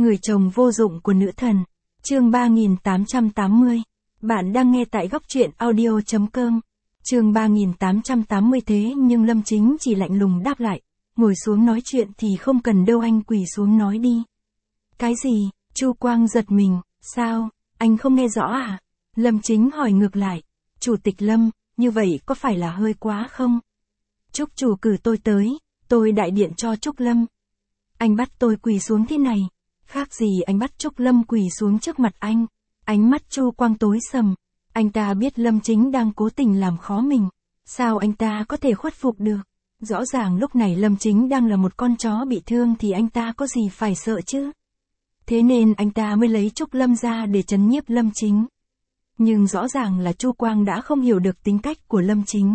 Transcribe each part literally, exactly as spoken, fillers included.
Người chồng vô dụng của nữ thần. Chương ba nghìn tám trăm tám mươi. Bạn đang nghe tại góc truyện audio chấm com. Chương ba nghìn tám trăm tám mươi thế nhưng Lâm Chính chỉ lạnh lùng đáp lại. Ngồi xuống nói chuyện thì không cần đâu, anh quỳ xuống nói đi. Cái gì? Chu Quang giật mình. Sao? Anh không nghe rõ à? Lâm Chính hỏi ngược lại. Chủ tịch Lâm, như vậy có phải là hơi quá không? Trúc chủ cử tôi tới, tôi đại điện cho Trúc Lâm. Anh bắt tôi quỳ xuống thế này. Khác gì anh bắt Trúc Lâm quỳ xuống trước mặt anh. Ánh mắt Chu Quang tối sầm. Anh ta biết Lâm Chính đang cố tình làm khó mình. Sao anh ta có thể khuất phục được? Rõ ràng lúc này Lâm Chính đang là một con chó bị thương thì anh ta có gì phải sợ chứ? Thế nên anh ta mới lấy Trúc Lâm ra để trấn nhiếp Lâm Chính. Nhưng rõ ràng là Chu Quang đã không hiểu được tính cách của Lâm Chính.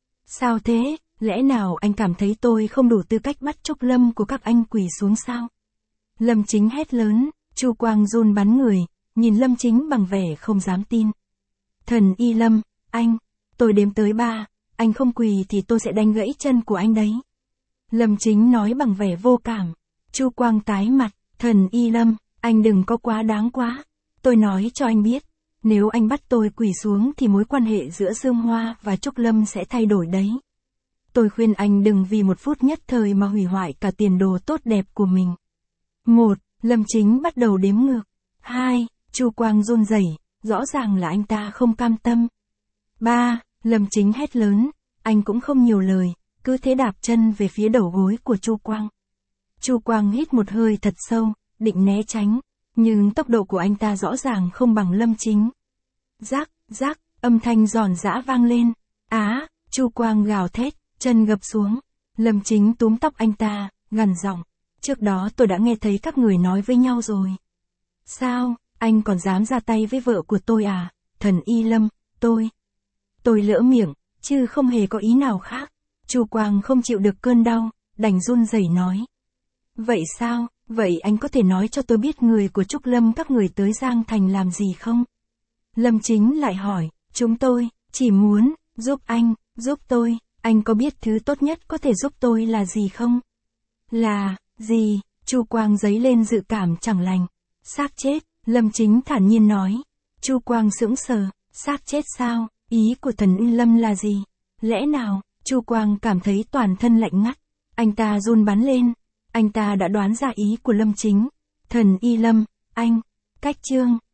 Sao thế? Lẽ nào anh cảm thấy tôi không đủ tư cách bắt Trúc Lâm của các anh quỳ xuống sao? Lâm Chính hét lớn. Chu Quang run bắn người, nhìn Lâm Chính bằng vẻ không dám tin. Thần Y Lâm, anh, tôi đếm tới ba, anh không quỳ thì tôi sẽ đánh gãy chân của anh đấy. Lâm Chính nói bằng vẻ vô cảm. Chu Quang tái mặt. Thần Y Lâm, anh đừng có quá đáng quá. Tôi nói cho anh biết, nếu anh bắt tôi quỳ xuống thì mối quan hệ giữa Dương Hoa và Trúc Lâm sẽ thay đổi đấy. Tôi khuyên anh đừng vì một phút nhất thời mà hủy hoại cả tiền đồ tốt đẹp của mình. Một, Lâm Chính bắt đầu đếm ngược. Hai, Chu Quang run rẩy, rõ ràng là anh ta không cam tâm. Ba, Lâm Chính hét lớn, anh cũng không nhiều lời, cứ thế đạp chân về phía đầu gối của Chu Quang. Chu Quang hít một hơi thật sâu, định né tránh, nhưng tốc độ của anh ta rõ ràng không bằng Lâm Chính. Rác, rác, âm thanh giòn giã vang lên. Á, Chu Quang gào thét, chân gập xuống. Lâm Chính túm tóc anh ta, gằn giọng. Trước đó tôi đã nghe thấy các người nói với nhau rồi. Sao, anh còn dám ra tay với vợ của tôi à? Thần Y Lâm, tôi... Tôi lỡ miệng, chứ không hề có ý nào khác. Chu Quang không chịu được cơn đau, đành run rẩy nói. Vậy sao, vậy anh có thể nói cho tôi biết người của Trúc Lâm các người tới Giang Thành làm gì không? Lâm Chính lại hỏi, chúng tôi, chỉ muốn, giúp anh, giúp tôi, anh có biết thứ tốt nhất có thể giúp tôi là gì không? Là, gì? Chu Quang giấy lên dự cảm chẳng lành. Xác chết, Lâm Chính thản nhiên nói. Chu Quang sững sờ, xác chết sao? Ý của thần Y Lâm là gì? Lẽ nào? Chu Quang cảm thấy toàn thân lạnh ngắt. Anh ta run bắn lên. Anh ta đã đoán ra ý của Lâm Chính. Thần Y Lâm, anh, cách chương.